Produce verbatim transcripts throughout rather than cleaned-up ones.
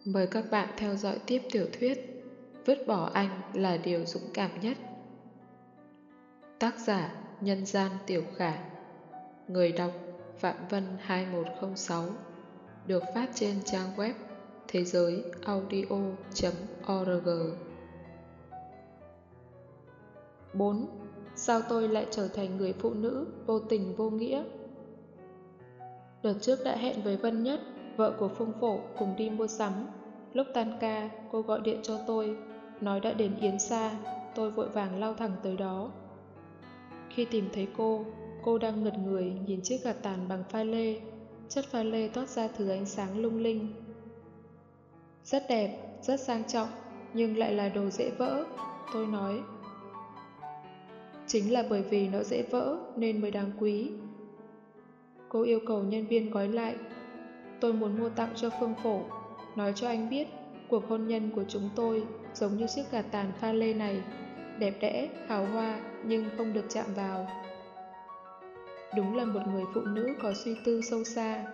Mời các bạn theo dõi tiếp tiểu thuyết Vứt bỏ anh là điều dũng cảm nhất. Tác giả Nhân gian Tiểu Khả. Người đọc Phạm Vân hai một không sáu. Được phát trên trang web thế giới audio chấm org. bốn. Sao tôi lại trở thành người phụ nữ vô tình vô nghĩa? Đợt trước đã hẹn với Vân Nhất, vợ của Phương Phổ, cùng đi mua sắm. Lúc tan ca, cô gọi điện cho tôi, nói đã đến Yến Sa. Tôi vội vàng lao thẳng tới đó. Khi tìm thấy cô, cô đang ngẩn người nhìn chiếc gạt tàn bằng pha lê. Chất pha lê toát ra thứ ánh sáng lung linh. Rất đẹp, rất sang trọng, nhưng lại là đồ dễ vỡ, tôi nói. Chính là bởi vì nó dễ vỡ nên mới đáng quý. Cô yêu cầu nhân viên gói lại. Tôi muốn mua tặng cho Phương Phổ, nói cho anh biết cuộc hôn nhân của chúng tôi giống như chiếc gạt tàn pha lê này, đẹp đẽ, hào hoa nhưng không được chạm vào. Đúng là một người phụ nữ có suy tư sâu xa.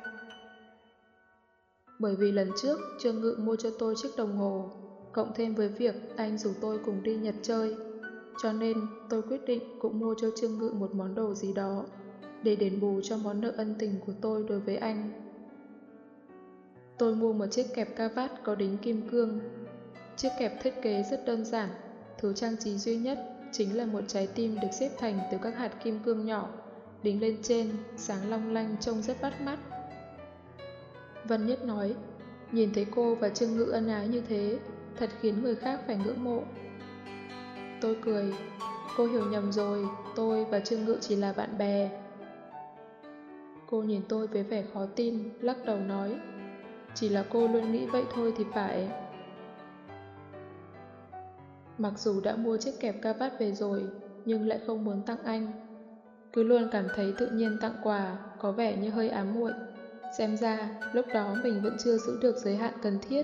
Bởi vì lần trước Trương Ngự mua cho tôi chiếc đồng hồ, cộng thêm với việc anh rủ tôi cùng đi Nhật chơi, cho nên tôi quyết định cũng mua cho Trương Ngự một món đồ gì đó để đền bù cho món nợ ân tình của tôi đối với anh. Tôi mua một chiếc kẹp cravat có đính kim cương. Chiếc kẹp thiết kế rất đơn giản, thứ trang trí duy nhất chính là một trái tim được xếp thành từ các hạt kim cương nhỏ, đính lên trên, sáng long lanh trông rất bắt mắt. Vân Nhất nói, nhìn thấy cô và Trương Ngự ân ái như thế, thật khiến người khác phải ngưỡng mộ. Tôi cười, cô hiểu nhầm rồi, tôi và Trương Ngự chỉ là bạn bè. Cô nhìn tôi với vẻ khó tin, lắc đầu nói, chỉ là cô luôn nghĩ vậy thôi thì phải. Mặc dù đã mua chiếc kẹp cravat về rồi, nhưng lại không muốn tặng anh. Cứ luôn cảm thấy tự nhiên tặng quà, có vẻ như hơi ám muội. Xem ra, lúc đó mình vẫn chưa giữ được giới hạn cần thiết.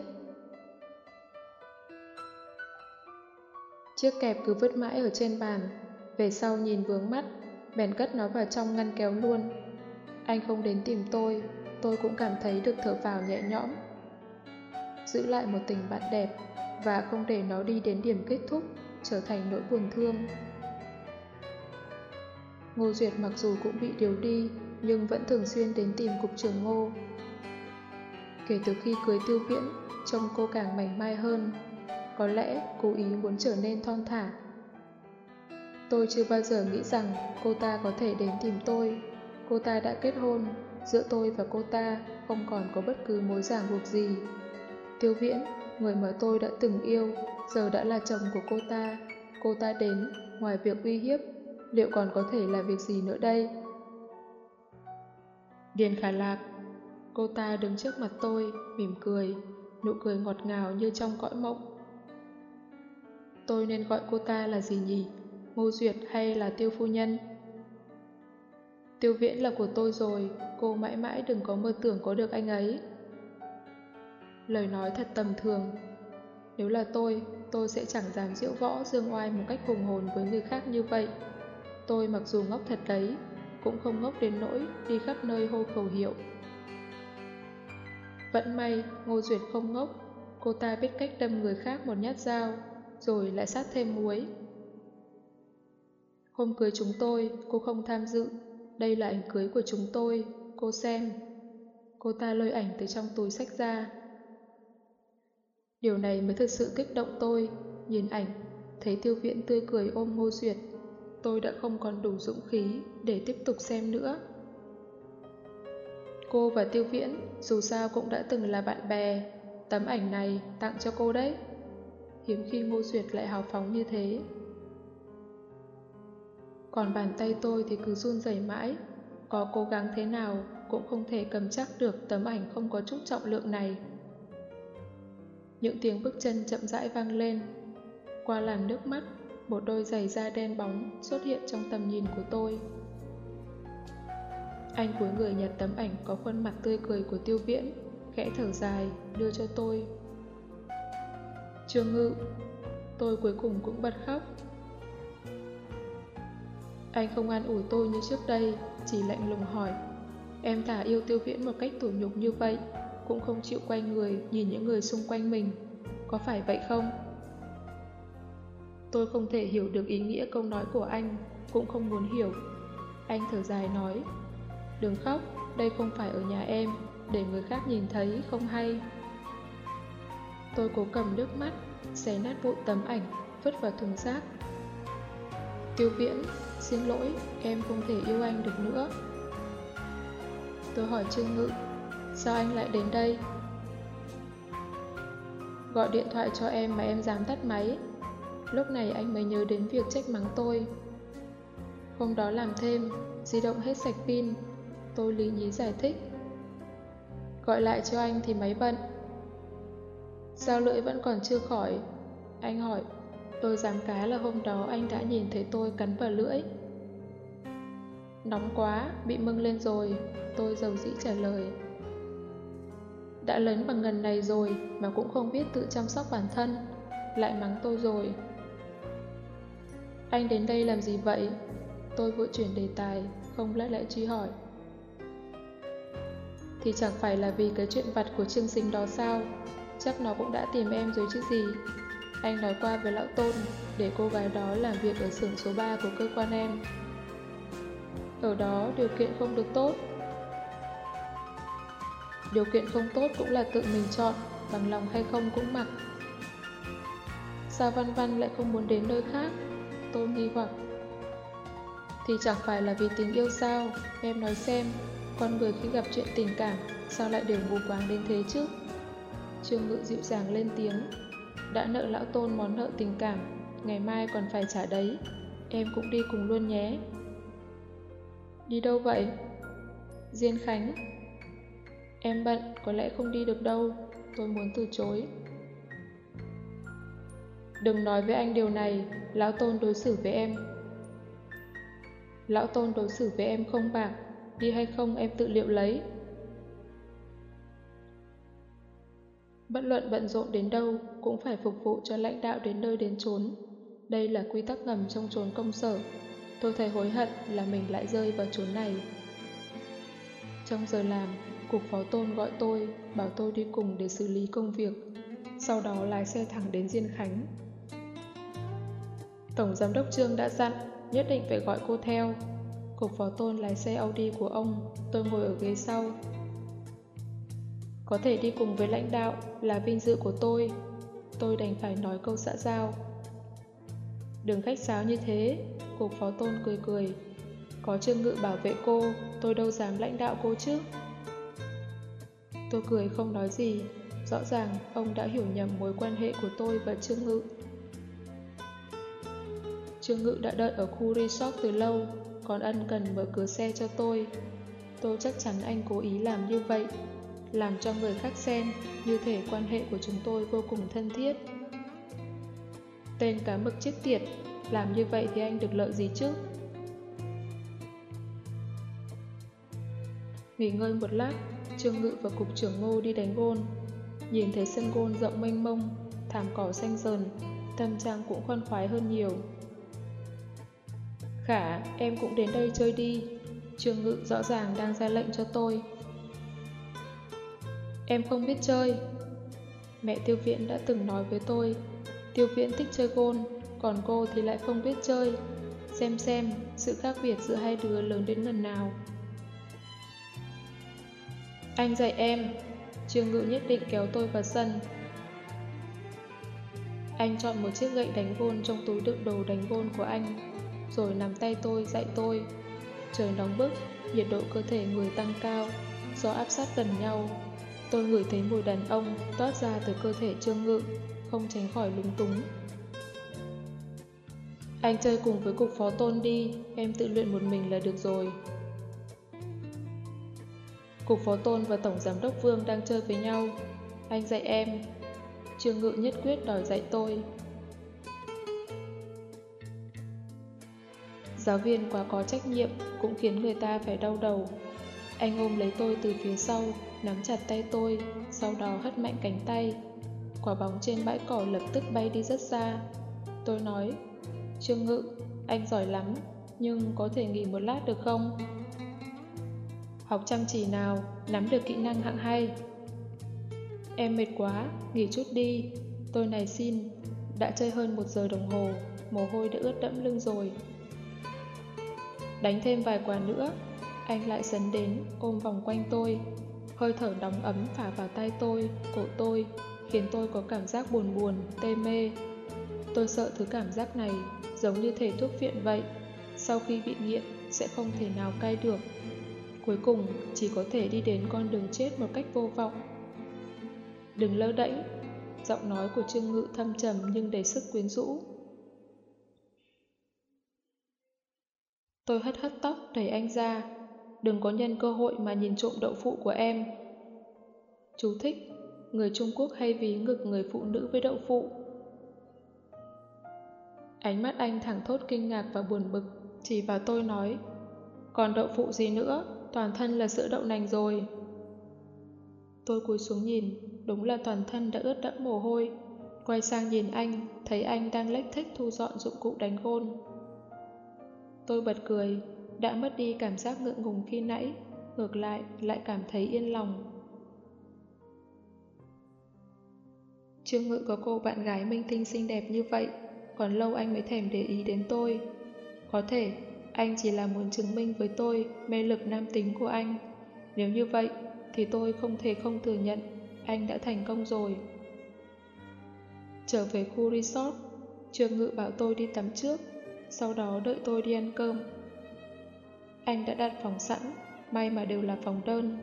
Chiếc kẹp cứ vứt mãi ở trên bàn, về sau nhìn vướng mắt, bèn cất nó vào trong ngăn kéo luôn. Anh không đến tìm tôi, tôi cũng cảm thấy được thở phào nhẹ nhõm. Giữ lại một tình bạn đẹp và không để nó đi đến điểm kết thúc, trở thành nỗi buồn thương. Ngô Duyệt mặc dù cũng bị điều đi, nhưng vẫn thường xuyên đến tìm cục trưởng Ngô. Kể từ khi cưới Tiêu Viễn, trông cô càng mảnh mai hơn, có lẽ cố ý muốn trở nên thon thả. Tôi chưa bao giờ nghĩ rằng cô ta có thể đến tìm tôi. Cô ta đã kết hôn, giữa tôi và cô ta không còn có bất cứ mối ràng buộc gì. Tiêu Viễn, người mà tôi đã từng yêu, giờ đã là chồng của cô ta. Cô ta đến, ngoài việc uy hiếp, liệu còn có thể là việc gì nữa đây? Điền Khả Lạc. Cô ta đứng trước mặt tôi, mỉm cười, nụ cười ngọt ngào như trong cõi mộng. Tôi nên gọi cô ta là gì nhỉ? Ngô Duyệt hay là Tiêu phu nhân? Tiêu Viễn là của tôi rồi, cô mãi mãi đừng có mơ tưởng có được anh ấy. Lời nói thật tầm thường. Nếu là tôi, tôi sẽ chẳng dám diễu võ dương oai một cách hùng hồn với người khác như vậy. Tôi mặc dù ngốc thật đấy, cũng không ngốc đến nỗi đi khắp nơi hô khẩu hiệu. Vẫn may, Ngô Duyệt không ngốc, cô ta biết cách đâm người khác một nhát dao, rồi lại sát thêm muối. Hôm cưới chúng tôi, cô không tham dự, đây là ảnh cưới của chúng tôi, cô xem. Cô ta lôi ảnh từ trong túi xách ra. Điều này mới thực sự kích động tôi, nhìn ảnh, thấy Tiêu Viễn tươi cười ôm Ngô Duyệt. Tôi đã không còn đủ dũng khí để tiếp tục xem nữa. Cô và Tiêu Viễn dù sao cũng đã từng là bạn bè, tấm ảnh này tặng cho cô đấy. Hiếm khi Ngô Duyệt lại hào phóng như thế. Còn bàn tay tôi thì cứ run rẩy mãi, có cố gắng thế nào cũng không thể cầm chắc được tấm ảnh không có chút trọng lượng này. Những tiếng bước chân chậm rãi vang lên. Qua làn nước mắt, một đôi giày da đen bóng xuất hiện trong tầm nhìn của tôi. Anh cúi người nhặt tấm ảnh có khuôn mặt tươi cười của Tiêu Viễn, khẽ thở dài, đưa cho tôi. Trương Ngự, tôi cuối cùng cũng bật khóc. Anh không an ủi tôi như trước đây, chỉ lạnh lùng hỏi, em thả yêu Tiêu Viễn một cách tủi nhục như vậy, cũng không chịu quay người nhìn những người xung quanh mình. Có phải vậy không? Tôi không thể hiểu được ý nghĩa câu nói của anh, cũng không muốn hiểu. Anh thở dài nói, đừng khóc, đây không phải ở nhà em, để người khác nhìn thấy không hay. Tôi cố cầm nước mắt, xé nát vụn tấm ảnh, vứt vào thùng rác. Tiêu Viễn, xin lỗi, em không thể yêu anh được nữa. Tôi hỏi Trương Ngự, sao anh lại đến đây? Gọi điện thoại cho em mà em dám tắt máy. Lúc này anh mới nhớ đến việc trách mắng tôi. Hôm đó làm thêm, di động hết sạch pin. Tôi lý nhí giải thích. Gọi lại cho anh thì máy bận. Sao lưỡi vẫn còn chưa khỏi? Anh hỏi. Tôi dám cá là hôm đó anh đã nhìn thấy tôi cắn vào lưỡi. Nóng quá, bị mưng lên rồi. Tôi dầu dĩ trả lời. Đã lớn bằng ngần này rồi mà cũng không biết tự chăm sóc bản thân. Lại mắng tôi rồi. Anh đến đây làm gì vậy? Tôi vội chuyển đề tài, không lẽ lại truy hỏi. Thì chẳng phải là vì cái chuyện vặt của Trương Sinh đó sao? Chắc nó cũng đã tìm em rồi chứ gì. Anh nói qua với lão Tôn để cô gái đó làm việc ở xưởng số ba của cơ quan em. Ở đó điều kiện không được tốt. Điều kiện không tốt cũng là tự mình chọn, bằng lòng hay không cũng mặc. Sao Văn Văn lại không muốn đến nơi khác? Tôi nghi hoặc. Thì chẳng phải là vì tình yêu sao? Em nói xem, con người khi gặp chuyện tình cảm sao lại đều mù quáng đến thế chứ? Trương Ngự dịu dàng lên tiếng. Đã nợ lão Tôn món nợ tình cảm, ngày mai còn phải trả đấy. Em cũng đi cùng luôn nhé. Đi đâu vậy? Diên Khánh. Em bận, có lẽ không đi được đâu. Tôi muốn từ chối. Đừng nói với anh điều này, lão Tôn đối xử với em. Lão Tôn đối xử với em không bạc, đi hay không em tự liệu lấy. Bất luận bận rộn đến đâu cũng phải phục vụ cho lãnh đạo đến nơi đến chốn. Đây là quy tắc ngầm trong chốn công sở. Tôi thấy hối hận là mình lại rơi vào chốn này. Trong giờ làm, cục phó Tôn gọi tôi, bảo tôi đi cùng để xử lý công việc. Sau đó lái xe thẳng đến Diên Khánh. Tổng giám đốc Trương đã dặn, nhất định phải gọi cô theo. Cục phó Tôn lái xe Audi của ông, tôi ngồi ở ghế sau. Có thể đi cùng với lãnh đạo là vinh dự của tôi. Tôi đành phải nói câu xã giao. Đừng khách sáo như thế, cục phó Tôn cười cười. Có Trương Ngự bảo vệ cô, tôi đâu dám lãnh đạo cô chứ. Tôi cười không nói gì. Rõ ràng ông đã hiểu nhầm mối quan hệ của tôi và Trương Ngự. Trương Ngự đã đợi ở khu resort từ lâu, còn ân cần mở cửa xe cho tôi. Tôi chắc chắn anh cố ý làm như vậy, làm cho người khác xem như thể quan hệ của chúng tôi vô cùng thân thiết. Tên cá mực chết tiệt, làm như vậy thì anh được lợi gì chứ? Nghỉ ngơi một lát, Trương Ngự và cục trưởng Ngô đi đánh gôn. Nhìn thấy sân gôn rộng mênh mông, thảm cỏ xanh rờn, tâm trạng cũng khoan khoái hơn nhiều. Khả, em cũng đến đây chơi đi. Trương Ngự rõ ràng đang ra lệnh cho tôi. Em không biết chơi. Mẹ Tiêu Viễn đã từng nói với tôi, Tiêu Viễn thích chơi gôn, còn cô thì lại không biết chơi. Xem xem, sự khác biệt giữa hai đứa lớn đến lần nào. Anh dạy em. Trương Ngự nhất định kéo tôi vào sân. Anh chọn một chiếc gậy đánh gôn trong túi đựng đồ đánh gôn của anh, rồi nắm tay tôi dạy tôi. Trời nóng bức, nhiệt độ cơ thể người tăng cao, gió áp sát gần nhau. Tôi ngửi thấy mùi đàn ông toát ra từ cơ thể Trương Ngự, không tránh khỏi lúng túng. Anh chơi cùng với cục phó Tôn đi, em tự luyện một mình là được rồi. Cục phó Tôn và Tổng Giám đốc Vương đang chơi với nhau. Anh dạy em. Trương Ngự nhất quyết đòi dạy tôi. Giáo viên quá có trách nhiệm cũng khiến người ta phải đau đầu. Anh ôm lấy tôi từ phía sau, nắm chặt tay tôi, sau đó hất mạnh cánh tay. Quả bóng trên bãi cỏ lập tức bay đi rất xa. Tôi nói, Trương Ngự, anh giỏi lắm, nhưng có thể nghỉ một lát được không? Học chăm chỉ nào, nắm được kỹ năng hạng hay. Em mệt quá, nghỉ chút đi. Tôi này xin, đã chơi hơn một giờ đồng hồ, mồ hôi đã ướt đẫm lưng rồi. Đánh thêm vài quả nữa. Anh lại sấn đến, ôm vòng quanh tôi. Hơi thở nóng ấm phả vào tay tôi, cổ tôi, khiến tôi có cảm giác buồn buồn, tê mê. Tôi sợ thứ cảm giác này, giống như thể thuốc viện vậy. Sau khi bị nghiện, sẽ không thể nào cai được. Cuối cùng, chỉ có thể đi đến con đường chết một cách vô vọng. Đừng lơ đễnh. Giọng nói của Trương Ngự thâm trầm nhưng đầy sức quyến rũ. Tôi hất hất tóc đẩy anh ra. Đừng có nhân cơ hội mà nhìn trộm đậu phụ của em. Chú thích. Người Trung Quốc hay ví ngực người phụ nữ với đậu phụ. Ánh mắt anh thẳng thốt kinh ngạc và buồn bực, chỉ vào tôi nói: còn đậu phụ gì nữa, toàn thân là sữa đậu nành rồi. Tôi cúi xuống nhìn, đúng là toàn thân đã ướt đẫm mồ hôi. Quay sang nhìn anh, thấy anh đang lếch thếch thu dọn dụng cụ đánh gôn. Tôi bật cười, đã mất đi cảm giác ngượng ngùng khi nãy, ngược lại lại cảm thấy yên lòng. Trương Ngự có cô bạn gái minh tinh xinh đẹp như vậy, còn lâu anh mới thèm để ý đến tôi. Có thể anh chỉ là muốn chứng minh với tôi mê lực nam tính của anh. Nếu như vậy thì tôi không thể không thừa nhận anh đã thành công rồi. Trở về khu resort, Trương Ngự bảo tôi đi tắm trước, sau đó đợi tôi đi ăn cơm. Anh đã đặt phòng sẵn, may mà đều là phòng đơn.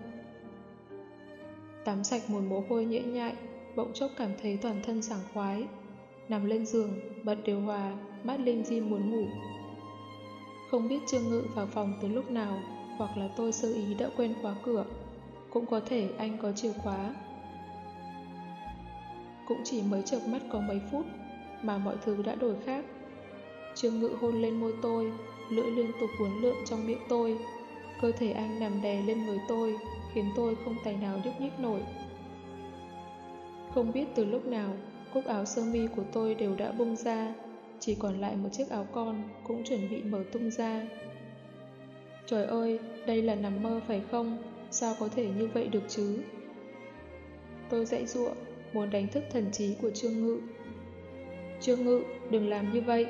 Tắm sạch mùi mồ hôi nhễ nhại, bỗng chốc cảm thấy toàn thân sảng khoái. Nằm lên giường, bật điều hòa, mắt lim dim muốn ngủ. Không biết Trương Ngự vào phòng từ lúc nào, hoặc là tôi sơ ý đã quên khóa cửa. Cũng có thể anh có chìa khóa. Cũng chỉ mới chợp mắt có mấy phút mà mọi thứ đã đổi khác. Trương Ngự hôn lên môi tôi, lưỡi liên tục uốn lượn trong miệng tôi. Cơ thể anh nằm đè lên người tôi, khiến tôi không tài nào nhúc nhích nổi. Không biết từ lúc nào, cúc áo sơ mi của tôi đều đã bung ra, chỉ còn lại một chiếc áo con cũng chuẩn bị mở tung ra. Trời ơi, đây là nằm mơ phải không? Sao có thể như vậy được chứ? Tôi giãy giụa, muốn đánh thức thần trí của Trương Ngự. Trương Ngự, đừng làm như vậy.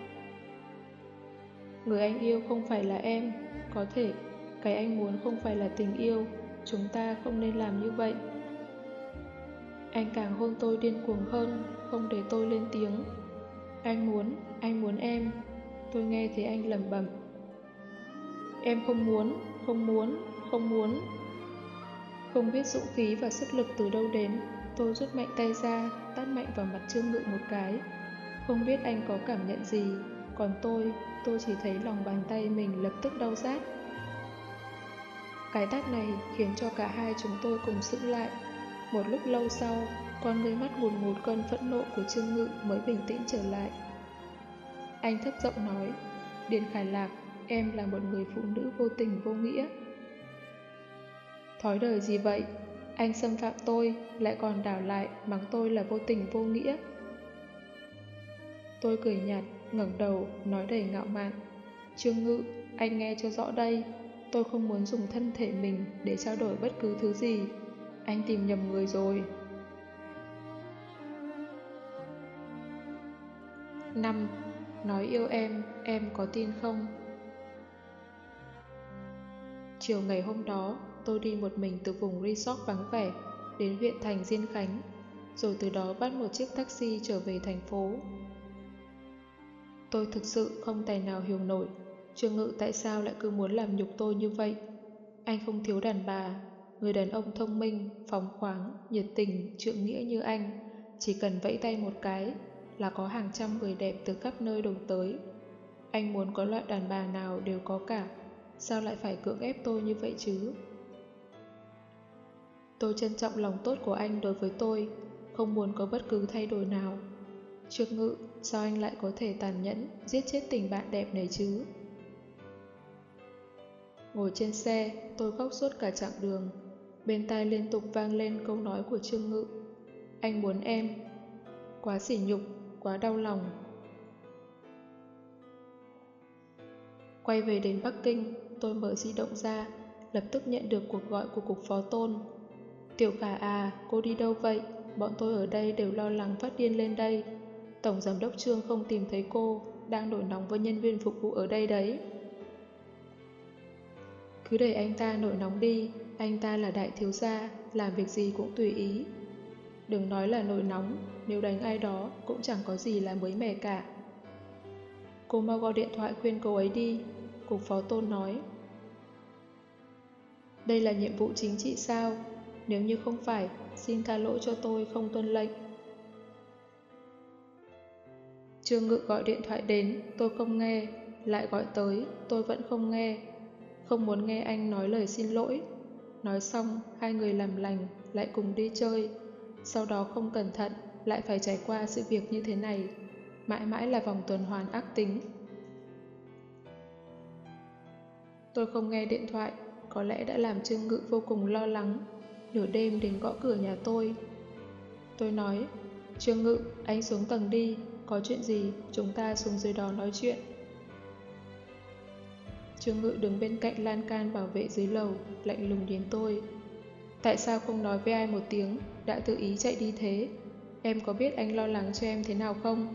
Người anh yêu không phải là em. Có thể, cái anh muốn không phải là tình yêu. Chúng ta không nên làm như vậy. Anh càng hôn tôi điên cuồng hơn, không để tôi lên tiếng. Anh muốn, anh muốn em. Tôi nghe thấy anh lẩm bẩm. Em không muốn, không muốn, không muốn. Không biết dũng khí và sức lực từ đâu đến, tôi rút mạnh tay ra, tát mạnh vào mặt Trương Ngự một cái. Không biết anh có cảm nhận gì, còn tôi, tôi chỉ thấy lòng bàn tay mình lập tức đau rát. Cái tát này khiến cho cả hai chúng tôi cùng sững lại. Một lúc lâu sau, con ngươi mắt ngùn ngụt cơn phẫn nộ của Trương Ngự mới bình tĩnh trở lại. Anh thấp giọng nói, Điền Khải Lạc, em là một người phụ nữ vô tình vô nghĩa. Thói đời gì vậy? Anh xâm phạm tôi, lại còn đảo lại mắng tôi là vô tình vô nghĩa. Tôi cười nhạt, ngẩng đầu, nói đầy ngạo mạn. Trương Ngự, anh nghe cho rõ đây, tôi không muốn dùng thân thể mình để trao đổi bất cứ thứ gì. Anh tìm nhầm người rồi. năm. Nói yêu em, em có tin không? Chiều ngày hôm đó, tôi đi một mình từ vùng resort vắng vẻ đến huyện thành Diên Khánh, rồi từ đó bắt một chiếc taxi trở về thành phố. Tôi thực sự không tài nào hiểu nổi Trương Ngự tại sao lại cứ muốn làm nhục tôi như vậy. Anh không thiếu đàn bà, người đàn ông thông minh, phóng khoáng, nhiệt tình, trượng nghĩa như anh, chỉ cần vẫy tay một cái là có hàng trăm người đẹp từ khắp nơi đổ tới. Anh muốn có loại đàn bà nào đều có cả, sao lại phải cưỡng ép tôi như vậy chứ? Tôi trân trọng lòng tốt của anh đối với tôi, không muốn có bất cứ thay đổi nào. Trương Ngự, sao anh lại có thể tàn nhẫn, giết chết tình bạn đẹp này chứ? Ngồi trên xe, tôi khóc suốt cả chặng đường. Bên tai liên tục vang lên câu nói của Trương Ngự. Anh muốn em. Quá sỉ nhục, quá đau lòng. Quay về đến Bắc Kinh, tôi mở di động ra, lập tức nhận được cuộc gọi của cục phó Tôn. Tiểu Khả à, cô đi đâu vậy? Bọn tôi ở đây đều lo lắng phát điên lên đây. Tổng giám đốc Trương không tìm thấy cô, đang nổi nóng với nhân viên phục vụ ở đây đấy. Cứ để anh ta nổi nóng đi, anh ta là đại thiếu gia, làm việc gì cũng tùy ý. Đừng nói là nổi nóng, nếu đánh ai đó cũng chẳng có gì là mới mẻ cả. Cô mau gọi điện thoại khuyên cô ấy đi, Cục Phó Tôn nói. Đây là nhiệm vụ chính trị sao? Nếu như không phải, xin tha lỗi cho tôi không tuân lệnh. Trương Ngự gọi điện thoại đến, tôi không nghe, lại gọi tới, tôi vẫn không nghe. Không muốn nghe anh nói lời xin lỗi. Nói xong, hai người làm lành, lại cùng đi chơi. Sau đó không cẩn thận, lại phải trải qua sự việc như thế này. Mãi mãi là vòng tuần hoàn ác tính. Tôi không nghe điện thoại, có lẽ đã làm Trương Ngự vô cùng lo lắng. Nửa đêm đến gõ cửa nhà tôi. Tôi nói, Trương Ngự, anh xuống tầng đi, có chuyện gì chúng ta xuống dưới đó nói chuyện. Trương Ngự đứng bên cạnh lan can bảo vệ dưới lầu, lạnh lùng đến tôi. Tại sao không nói với ai một tiếng, đã tự ý chạy đi thế? Em có biết anh lo lắng cho em thế nào không?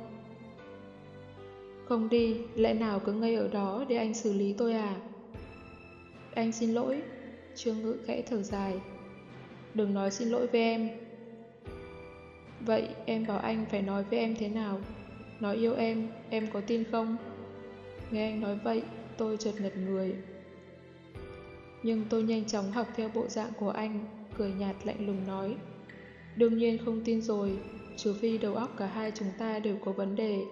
Không đi, lẽ nào cứ ngây ở đó để anh xử lý tôi à? Anh xin lỗi. Trương Ngự khẽ thở dài. Đừng nói xin lỗi với em. Vậy em bảo anh phải nói với em thế nào? Nói yêu em, em có tin không? Nghe anh nói vậy, tôi chợt ngật người. Nhưng tôi nhanh chóng học theo bộ dạng của anh, cười nhạt lạnh lùng nói. Đương nhiên không tin rồi, trừ phi đầu óc cả hai chúng ta đều có vấn đề.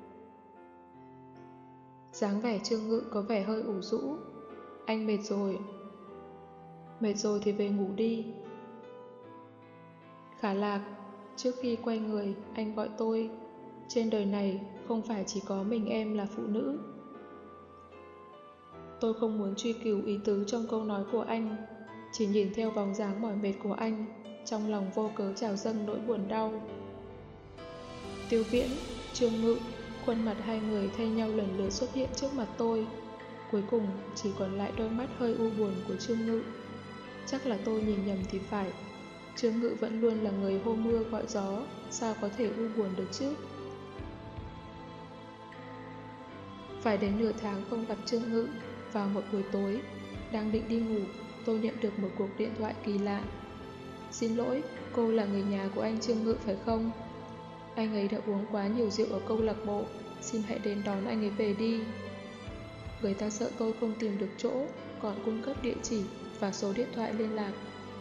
Dáng vẻ Trương Ngự có vẻ hơi ủ rũ. Anh mệt rồi. Mệt rồi thì về ngủ đi. Khả Lạc, trước khi quay người, anh gọi tôi. Trên đời này không phải chỉ có mình em là phụ nữ. Tôi không muốn truy cứu ý tứ trong câu nói của anh, chỉ nhìn theo bóng dáng mỏi mệt của anh, trong lòng vô cớ trào dâng nỗi buồn đau. Tiêu Viễn, Trương Ngự, khuôn mặt hai người thay nhau lần lượt xuất hiện trước mặt tôi. Cuối cùng chỉ còn lại đôi mắt hơi u buồn của Trương Ngự. Chắc là tôi nhìn nhầm thì phải. Trương Ngự vẫn luôn là người hô mưa gọi gió, sao có thể u buồn được chứ? Phải đến nửa tháng không gặp Trương Ngự, vào một buổi tối, đang định đi ngủ, tôi nhận được một cuộc điện thoại kỳ lạ. Xin lỗi, cô là người nhà của anh Trương Ngự phải không? Anh ấy đã uống quá nhiều rượu ở câu lạc bộ, xin hãy đến đón anh ấy về đi. Người ta sợ tôi không tìm được chỗ, còn cung cấp địa chỉ và số điện thoại liên lạc.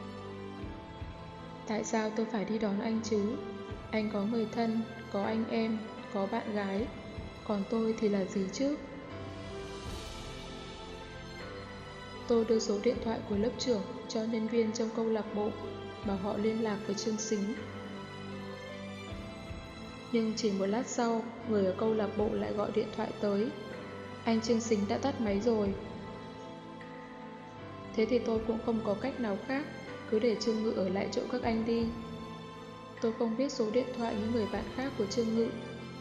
Tại sao tôi phải đi đón anh chứ? Anh có người thân, có anh em, có bạn gái, còn tôi thì là gì chứ? Tôi đưa số điện thoại của lớp trưởng cho nhân viên trong câu lạc bộ, bảo họ liên lạc với Trương Sính. Nhưng chỉ một lát sau, người ở câu lạc bộ lại gọi điện thoại tới. Anh Trương Sính đã tắt máy rồi. Thế thì tôi cũng không có cách nào khác, cứ để Trương Ngự ở lại chỗ các anh đi. Tôi không biết số điện thoại những người bạn khác của Trương Ngự.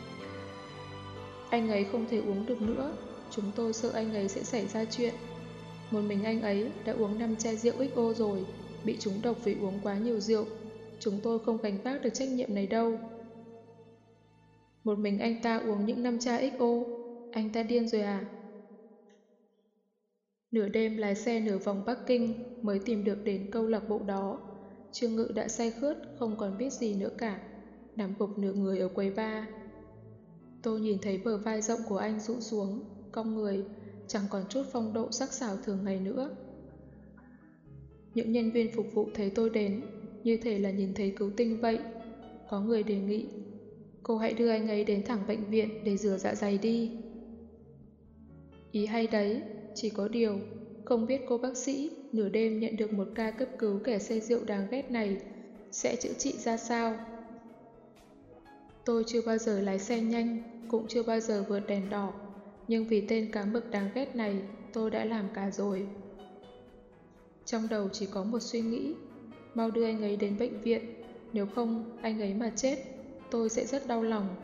Anh ấy không thể uống được nữa, chúng tôi sợ anh ấy sẽ xảy ra chuyện. Một mình anh ấy đã uống năm chai rượu ích o rồi, bị trúng độc vì uống quá nhiều rượu. Chúng tôi không gánh vác được trách nhiệm này đâu. Một mình anh ta uống những năm chai ích o, anh ta điên rồi à? Nửa đêm lái xe nửa vòng Bắc Kinh mới tìm được đến câu lạc bộ đó. Trương Ngự đã say khướt, không còn biết gì nữa cả, nằm gục nửa người ở quầy bar. Tôi nhìn thấy bờ vai rộng của anh rũ xuống, cong người, chẳng còn chút phong độ sắc sảo thường ngày nữa. Những nhân viên phục vụ thấy tôi đến, như thể là nhìn thấy cứu tinh vậy. Có người đề nghị, cô hãy đưa anh ấy đến thẳng bệnh viện để rửa dạ dày đi. Ý hay đấy, chỉ có điều, không biết cô bác sĩ nửa đêm nhận được một ca cấp cứu kẻ say rượu đáng ghét này sẽ chữa trị ra sao. Tôi chưa bao giờ lái xe nhanh, cũng chưa bao giờ vượt đèn đỏ, nhưng vì tên cá mực đáng ghét này, tôi đã làm cả rồi. Trong đầu chỉ có một suy nghĩ, mau đưa anh ấy đến bệnh viện, nếu không anh ấy mà chết, tôi sẽ rất đau lòng.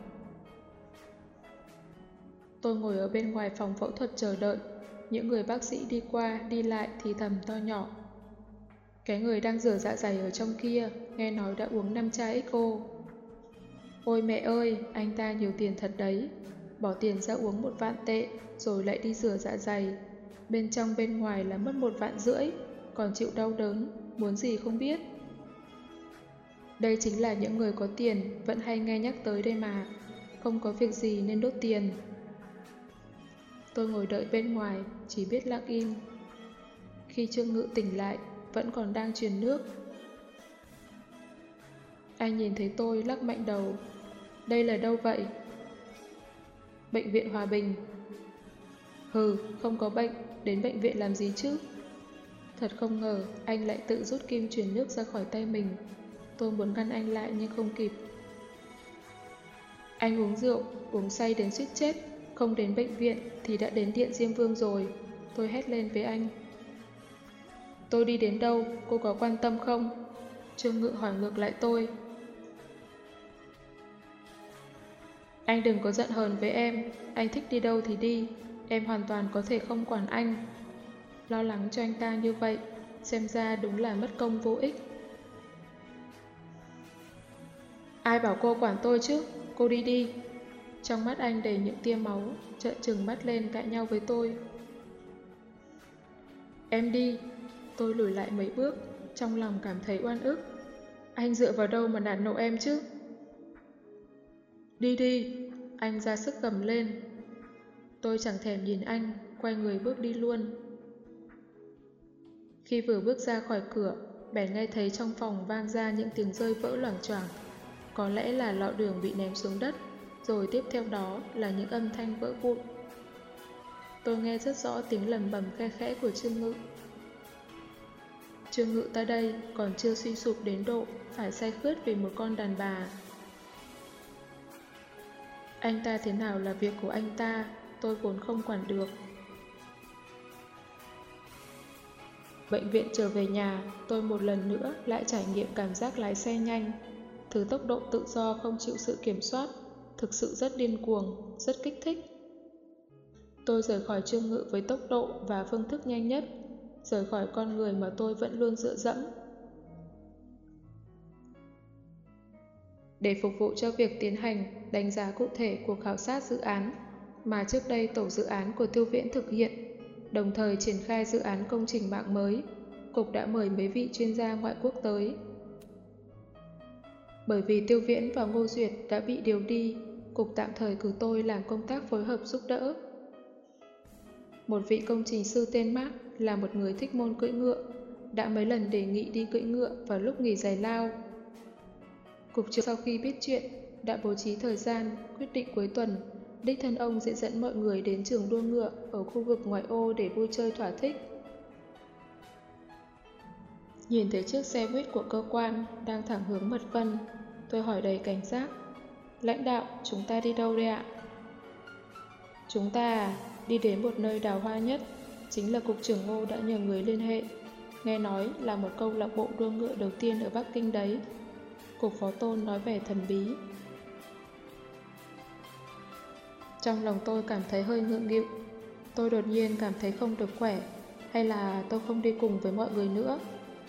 Tôi ngồi ở bên ngoài phòng phẫu thuật chờ đợi, những người bác sĩ đi qua, đi lại thì thầm to nhỏ. Cái người đang rửa dạ dày ở trong kia, nghe nói đã uống năm chai ích ô. Ôi mẹ ơi, anh ta nhiều tiền thật đấy. Bỏ tiền ra uống một vạn tệ, rồi lại đi rửa dạ dày. Bên trong bên ngoài là mất một vạn rưỡi, còn chịu đau đớn, muốn gì không biết. Đây chính là những người có tiền, vẫn hay nghe nhắc tới đây mà. Không có việc gì nên đốt tiền. Tôi ngồi đợi bên ngoài, chỉ biết lặng im. Khi Trương Ngự tỉnh lại, vẫn còn đang truyền nước. Anh nhìn thấy tôi lắc mạnh đầu. Đây là đâu vậy? Bệnh viện Hòa Bình. Hừ, không có bệnh, đến bệnh viện làm gì chứ? Thật không ngờ, anh lại tự rút kim truyền nước ra khỏi tay mình. Tôi muốn ngăn anh lại nhưng không kịp. Anh uống rượu, uống say đến suýt chết, không đến bệnh viện thì đã đến Điện Diêm Vương rồi. Tôi hét lên với anh. Tôi đi đến đâu, cô có quan tâm không? Trương Ngự hỏi ngược lại tôi. Anh đừng có giận hờn với em, anh thích đi đâu thì đi, em hoàn toàn có thể không quản anh. Lo lắng cho anh ta như vậy, xem ra đúng là mất công vô ích. Ai bảo cô quản tôi chứ, cô đi đi. Trong mắt anh đầy những tia máu, trợn trừng mắt lên cãi nhau với tôi. Em đi. Tôi lùi lại mấy bước, trong lòng cảm thấy oan ức. Anh dựa vào đâu mà nạt nộ em chứ? Đi đi, anh ra sức gầm lên. Tôi chẳng thèm nhìn anh, quay người bước đi luôn. Khi vừa bước ra khỏi cửa, bèn nghe thấy trong phòng vang ra những tiếng rơi vỡ loảng choảng. Có lẽ là lọ đường bị ném xuống đất, rồi tiếp theo đó là những âm thanh vỡ vụn. Tôi nghe rất rõ tiếng lầm bầm khe khẽ của Trương Ngự. Trương Ngự ta đây còn chưa suy sụp đến độ phải say khướt vì một con đàn bà. Anh ta thế nào là việc của anh ta, tôi vốn không quản được. Bệnh viện trở về nhà, tôi một lần nữa lại trải nghiệm cảm giác lái xe nhanh. Thứ tốc độ tự do không chịu sự kiểm soát, thực sự rất điên cuồng, rất kích thích. Tôi rời khỏi Trương Ngự với tốc độ và phương thức nhanh nhất, rời khỏi con người mà tôi vẫn luôn dựa dẫm. Để phục vụ cho việc tiến hành đánh giá cụ thể cuộc khảo sát dự án mà trước đây tổ dự án của Tiêu Viễn thực hiện, đồng thời triển khai dự án công trình mạng mới, Cục đã mời mấy vị chuyên gia ngoại quốc tới. Bởi vì Tiêu Viễn và Ngô Duyệt đã bị điều đi, Cục tạm thời cử tôi làm công tác phối hợp giúp đỡ. Một vị công trình sư tên Mark là một người thích môn cưỡi ngựa, đã mấy lần đề nghị đi cưỡi ngựa vào lúc nghỉ giải lao. Cục trưởng sau khi biết chuyện, đã bố trí thời gian, quyết định cuối tuần, đích thân ông sẽ dẫn mọi người đến trường đua ngựa ở khu vực ngoại ô để vui chơi thỏa thích. Nhìn thấy chiếc xe buýt của cơ quan đang thẳng hướng Mật Vân, tôi hỏi đầy cảnh giác. Lãnh đạo, chúng ta đi đâu đây ạ? Chúng ta à, đi đến một nơi đào hoa nhất, chính là Cục trưởng Ngô đã nhờ người liên hệ. Nghe nói là một câu lạc bộ đua ngựa đầu tiên ở Bắc Kinh đấy. Cục Phó Tôn nói vẻ thần bí. Trong lòng tôi cảm thấy hơi ngượng nghịu. Tôi đột nhiên cảm thấy không được khỏe, hay là tôi không đi cùng với mọi người nữa.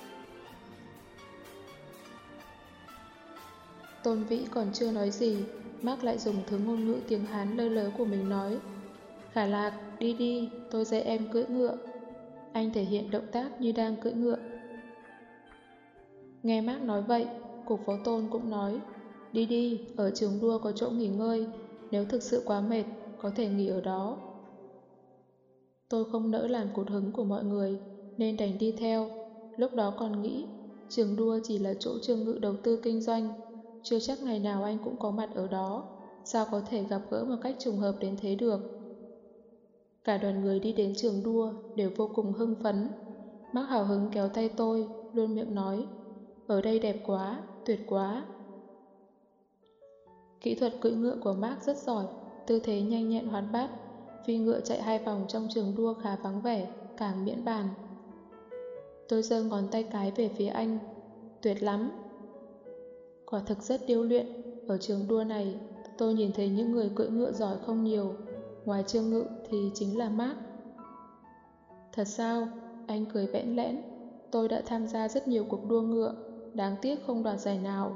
Tôn Vĩ còn chưa nói gì, Mark lại dùng thứ ngôn ngữ tiếng Hán lơ lớ của mình nói. Khả Lạc, đi đi, tôi dạy em cưỡi ngựa. Anh thể hiện động tác như đang cưỡi ngựa. Nghe Mark nói vậy, Cục Phó Tôn cũng nói. Đi đi, ở trường đua có chỗ nghỉ ngơi, nếu thực sự quá mệt, có thể nghỉ ở đó. Tôi không nỡ làm cụt hứng của mọi người, nên đành đi theo. Lúc đó còn nghĩ, trường đua chỉ là chỗ Trương Ngự đầu tư kinh doanh, chưa chắc ngày nào anh cũng có mặt ở đó, sao có thể gặp gỡ một cách trùng hợp đến thế được. Cả đoàn người đi đến trường đua đều vô cùng hưng phấn. Mark hào hứng kéo tay tôi, luôn miệng nói, ở đây đẹp quá, tuyệt quá. Kỹ thuật cưỡi ngựa của Mark rất giỏi, tư thế nhanh nhẹn hoạt bát, phi ngựa chạy hai vòng trong trường đua khá vắng vẻ, càng miễn bàn. Tôi giơ ngón tay cái về phía anh, tuyệt lắm. Quả thực rất điêu luyện, ở trường đua này tôi nhìn thấy những người cưỡi ngựa giỏi không nhiều, ngoài Trương Ngự thì chính là Mark. Thật sao? Anh cười bẽn lẽn. tôi đã tham gia rất nhiều cuộc đua ngựa, đáng tiếc không đoạt giải nào.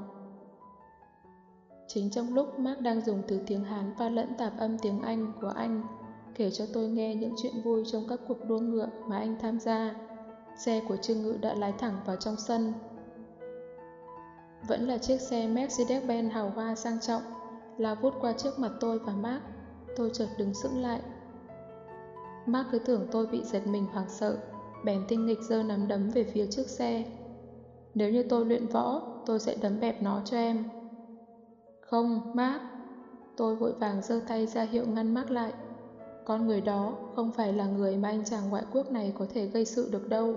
Chính trong lúc Mark đang dùng từ tiếng Hán pha lẫn tạp âm tiếng Anh của anh kể cho tôi nghe những chuyện vui trong các cuộc đua ngựa mà anh tham gia, xe của Trương Ngự đã lái thẳng vào trong sân. Vẫn là chiếc xe Mercedes-Benz hào hoa sang trọng, lao vút qua trước mặt tôi và Mark. Tôi chợt đứng sững lại. Mark cứ tưởng tôi bị giật mình hoảng sợ, bèn tinh nghịch giơ nắm đấm về phía trước xe. Nếu như tôi luyện võ, tôi sẽ đấm bẹp nó cho em. Không, Mark. Tôi vội vàng giơ tay ra hiệu ngăn Mark lại. Con người đó không phải là người mà anh chàng ngoại quốc này có thể gây sự được đâu.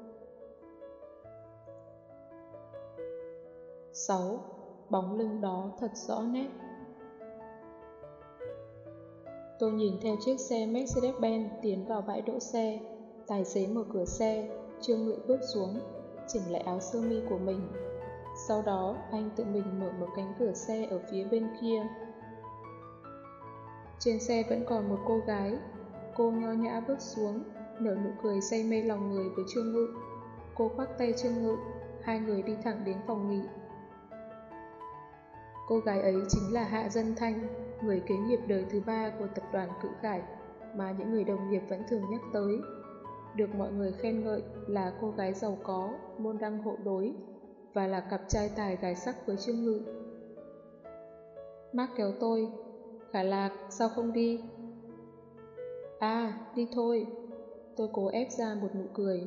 sáu. Bóng lưng đó thật rõ nét. Tôi nhìn theo chiếc xe Mercedes-Benz tiến vào bãi đỗ xe. Tài xế mở cửa xe, Trương Ngự bước xuống, chỉnh lại áo sơ mi của mình. Sau đó, anh tự mình mở một cánh cửa xe ở phía bên kia. Trên xe vẫn còn một cô gái. Cô nho nhã bước xuống, nở nụ cười say mê lòng người với Trương Ngự. Cô khoác tay Trương Ngự, hai người đi thẳng đến phòng nghỉ. Cô gái ấy chính là Hạ Dân Thanh, người kế nghiệp đời thứ ba của tập đoàn Cự Khải mà những người đồng nghiệp vẫn thường nhắc tới. Được mọi người khen ngợi là cô gái giàu có, môn đăng hộ đối và là cặp trai tài gái sắc với Trương Ngự. Mark kéo tôi. Khả Lạc, sao không đi? À, đi thôi. Tôi cố ép ra một nụ cười.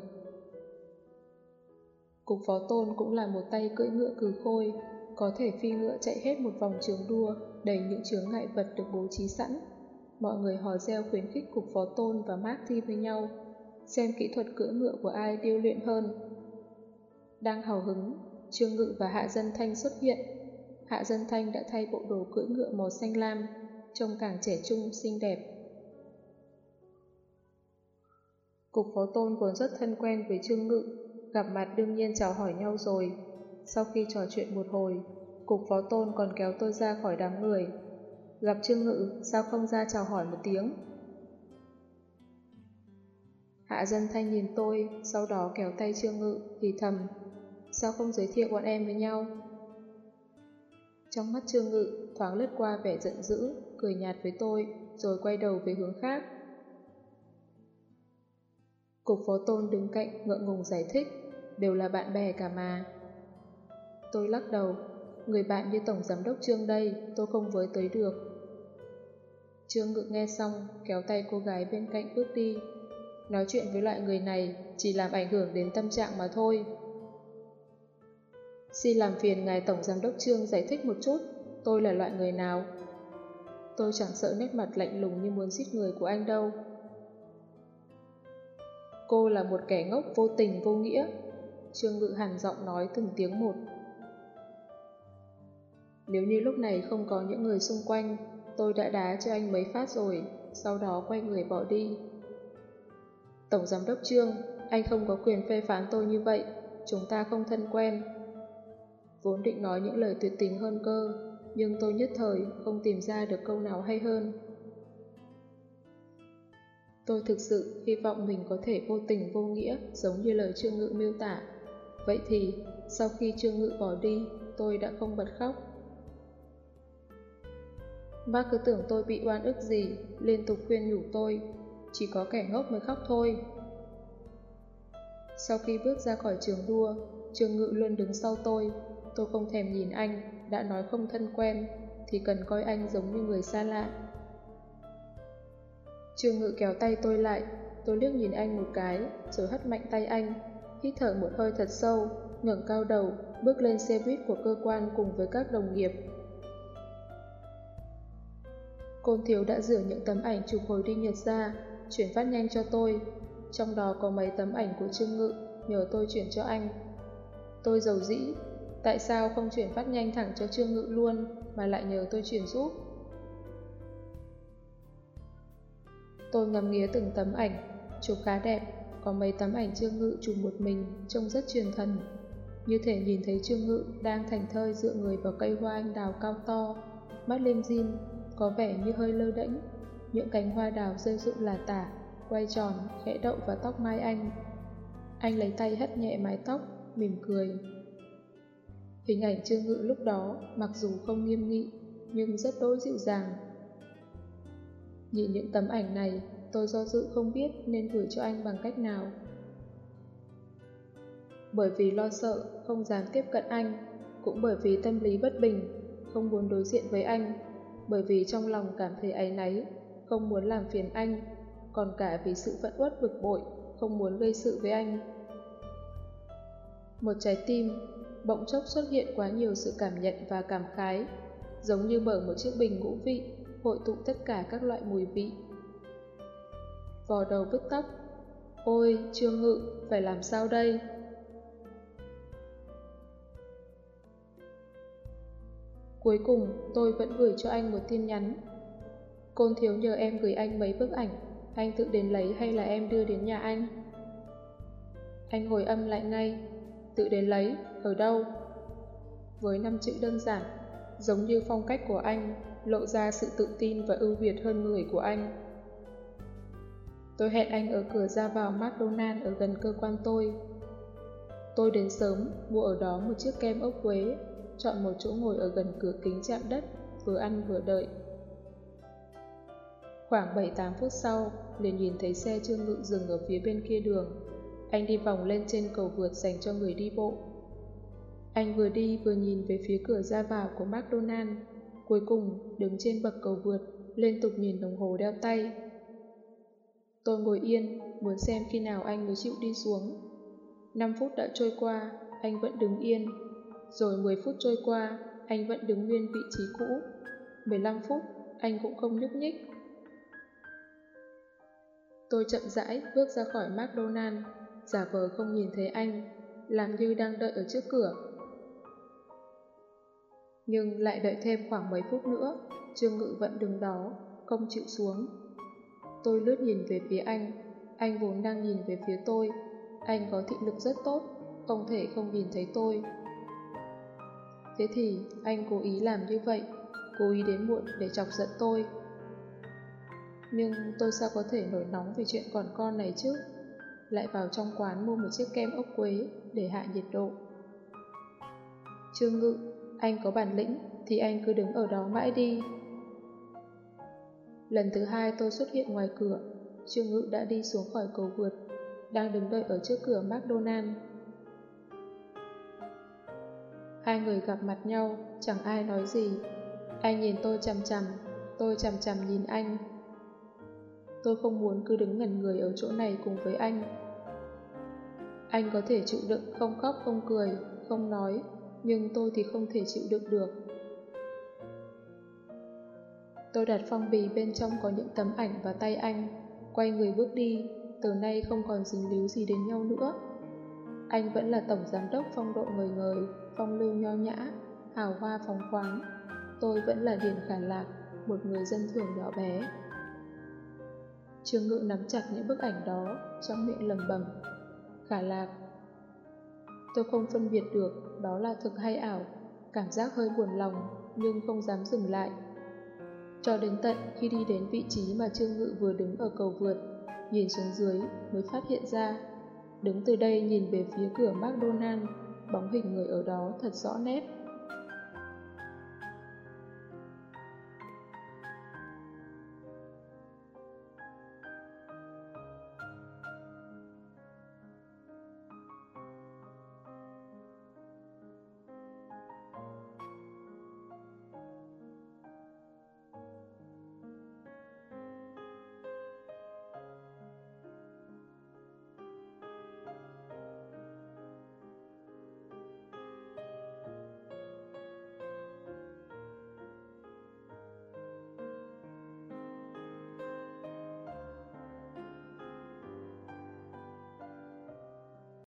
Cục Phó Tôn cũng là một tay cưỡi ngựa cừ khôi, có thể phi ngựa chạy hết một vòng trường đua đầy những chướng ngại vật được bố trí sẵn. Mọi người hò reo khuyến khích Cục Phó Tôn và Mark thi với nhau, xem kỹ thuật cưỡi ngựa của ai điêu luyện hơn. Đang hào hứng, Trương Ngự và Hạ Dân Thanh xuất hiện. Hạ Dân Thanh đã thay bộ đồ cưỡi ngựa màu xanh lam, trông càng trẻ trung, xinh đẹp. Cục Phó Tôn vốn rất thân quen với Trương Ngự, gặp mặt đương nhiên chào hỏi nhau rồi. Sau khi trò chuyện một hồi, Cục Phó Tôn còn kéo tôi ra khỏi đám người. Gặp Trương Ngự, sao không ra chào hỏi một tiếng? Hạ Dân Thanh nhìn tôi, sau đó kéo tay Trương Ngự, thì thầm, sao không giới thiệu bọn em với nhau? Trong mắt Trương Ngự thoáng lướt qua vẻ giận dữ, cười nhạt với tôi, rồi quay đầu về hướng khác. Cục Phó Tôn đứng cạnh ngượng ngùng giải thích, đều là bạn bè cả mà. Tôi lắc đầu, người bạn như Tổng Giám đốc Trương đây, tôi không với tới được. Trương Ngự nghe xong, kéo tay cô gái bên cạnh bước đi. Nói chuyện với loại người này chỉ làm ảnh hưởng đến tâm trạng mà thôi. Xin làm phiền ngài Tổng Giám đốc Trương giải thích một chút, tôi là loại người nào? Tôi chẳng sợ nét mặt lạnh lùng như muốn giết người của anh đâu. Cô là một kẻ ngốc vô tình vô nghĩa. Trương Ngự hằn giọng nói từng tiếng một. Nếu như lúc này không có những người xung quanh, tôi đã đá cho anh mấy phát rồi, sau đó quay người bỏ đi. Tổng Giám đốc Trương, anh không có quyền phê phán tôi như vậy, chúng ta không thân quen. Vốn định nói những lời tuyệt tình hơn cơ, nhưng tôi nhất thời không tìm ra được câu nào hay hơn. Tôi thực sự hy vọng mình có thể vô tình vô nghĩa giống như lời Trương Ngự miêu tả. Vậy thì, sau khi Trương Ngự bỏ đi, tôi đã không bật khóc. Bác cứ tưởng tôi bị oan ức gì, liên tục khuyên nhủ tôi, chỉ có kẻ ngốc mới khóc thôi. Sau khi bước ra khỏi trường đua, Trương Ngự luôn đứng sau tôi. Tôi không thèm nhìn anh, đã nói không thân quen, thì cần coi anh giống như người xa lạ. Trương Ngự kéo tay tôi lại, tôi liếc nhìn anh một cái, rồi hất mạnh tay anh, hít thở một hơi thật sâu, ngẩng cao đầu, bước lên xe buýt của cơ quan cùng với các đồng nghiệp. Côn Thiếu đã rửa những tấm ảnh chụp hồi đi Nhật ra, chuyển phát nhanh cho tôi. Trong đó có mấy tấm ảnh của Trương Ngự, nhờ tôi chuyển cho anh. Tôi giàu dĩ, tại sao không chuyển phát nhanh thẳng cho Trương Ngự luôn, mà lại nhờ tôi chuyển giúp? Tôi ngắm nghía từng tấm ảnh, chụp khá đẹp, có mấy tấm ảnh Trương Ngự chụp một mình, trông rất truyền thần. Như thể nhìn thấy Trương Ngự đang thảnh thơi dựa người vào cây hoa anh đào cao to, mắt lim dim, có vẻ như hơi lơ đễnh. Những cánh hoa đào rơi rụng là tả, quay tròn, khẽ đậu vào tóc mai anh. Anh lấy tay hất nhẹ mái tóc, mỉm cười. Hình ảnh Trương Ngự lúc đó mặc dù không nghiêm nghị, nhưng rất đỗi dịu dàng. Nhìn những tấm ảnh này, tôi do dự không biết nên gửi cho anh bằng cách nào. Bởi vì lo sợ, không dám tiếp cận anh, cũng bởi vì tâm lý bất bình, không muốn đối diện với anh, bởi vì trong lòng cảm thấy áy náy, không muốn làm phiền anh, còn cả vì sự phẫn uất bực bội, không muốn gây sự với anh. Một trái tim, bỗng chốc xuất hiện quá nhiều sự cảm nhận và cảm khái, giống như mở một chiếc bình ngũ vị, hội tụ tất cả các loại mùi vị. Vò đầu bứt tóc. Ôi, Trương Ngự, phải làm sao đây? Cuối cùng, tôi vẫn gửi cho anh một tin nhắn. Côn thiếu nhờ em gửi anh mấy bức ảnh, anh tự đến lấy hay là em đưa đến nhà anh? Anh hồi âm lại ngay. Tự đến lấy, ở đâu? Với năm chữ đơn giản, giống như phong cách của anh, lộ ra sự tự tin và ưu việt hơn người của anh. Tôi hẹn anh ở cửa ra vào McDonald's ở gần cơ quan tôi. Tôi đến sớm, mua ở đó một chiếc kem ốc quế, chọn một chỗ ngồi ở gần cửa kính chạm đất, vừa ăn vừa đợi. Khoảng bảy tám phút sau, liền nhìn thấy xe Trương Ngự dừng ở phía bên kia đường. Anh đi vòng lên trên cầu vượt dành cho người đi bộ. Anh vừa đi vừa nhìn về phía cửa ra vào của McDonald's, cuối cùng đứng trên bậc cầu vượt, liên tục nhìn đồng hồ đeo tay. Tôi ngồi yên, muốn xem khi nào anh mới chịu đi xuống. năm phút đã trôi qua, anh vẫn đứng yên. Rồi mười phút trôi qua, anh vẫn đứng nguyên vị trí cũ. mười lăm phút, anh cũng không nhúc nhích. Tôi chậm rãi bước ra khỏi McDonald's, giả vờ không nhìn thấy anh, làm như đang đợi ở trước cửa. Nhưng lại đợi thêm khoảng mấy phút nữa, Trương Ngự vẫn đứng đó, không chịu xuống. Tôi lướt nhìn về phía anh, anh vốn đang nhìn về phía tôi. Anh có thị lực rất tốt, không thể không nhìn thấy tôi. Thế thì anh cố ý làm như vậy, cố ý đến muộn để chọc giận tôi. Nhưng tôi sao có thể nổi nóng vì chuyện còn con này chứ? Lại vào trong quán mua một chiếc kem ốc quế để hạ nhiệt độ. Trương Ngự, anh có bản lĩnh thì anh cứ đứng ở đó mãi đi. Lần thứ hai tôi xuất hiện ngoài cửa, Trương Ngự đã đi xuống khỏi cầu vượt, đang đứng đợi ở trước cửa McDonald's. Hai người gặp mặt nhau, chẳng ai nói gì. Anh nhìn tôi chằm chằm, tôi chằm chằm nhìn anh. Tôi không muốn cứ đứng ngẩn người ở chỗ này cùng với anh. Anh có thể chịu đựng không khóc không cười, không nói, nhưng tôi thì không thể chịu đựng được. Tôi đặt phong bì bên trong có những tấm ảnh vào tay anh, quay người bước đi, từ nay không còn dính líu gì đến nhau nữa. Anh vẫn là tổng giám đốc phong độ ngời ngời, phong lưu nho nhã, hào hoa phóng khoáng. Tôi vẫn là Điền Khả Lạc, một người dân thường nhỏ bé. Trương Ngự nắm chặt những bức ảnh đó, trong miệng lẩm bẩm. Khả Lạc. Tôi không phân biệt được đó là thực hay ảo, cảm giác hơi buồn lòng, nhưng không dám dừng lại. Cho đến tận khi đi đến vị trí mà Trương Ngự vừa đứng ở cầu vượt, nhìn xuống dưới mới phát hiện ra. Đứng từ đây nhìn về phía cửa McDonald's, bóng hình người ở đó thật rõ nét.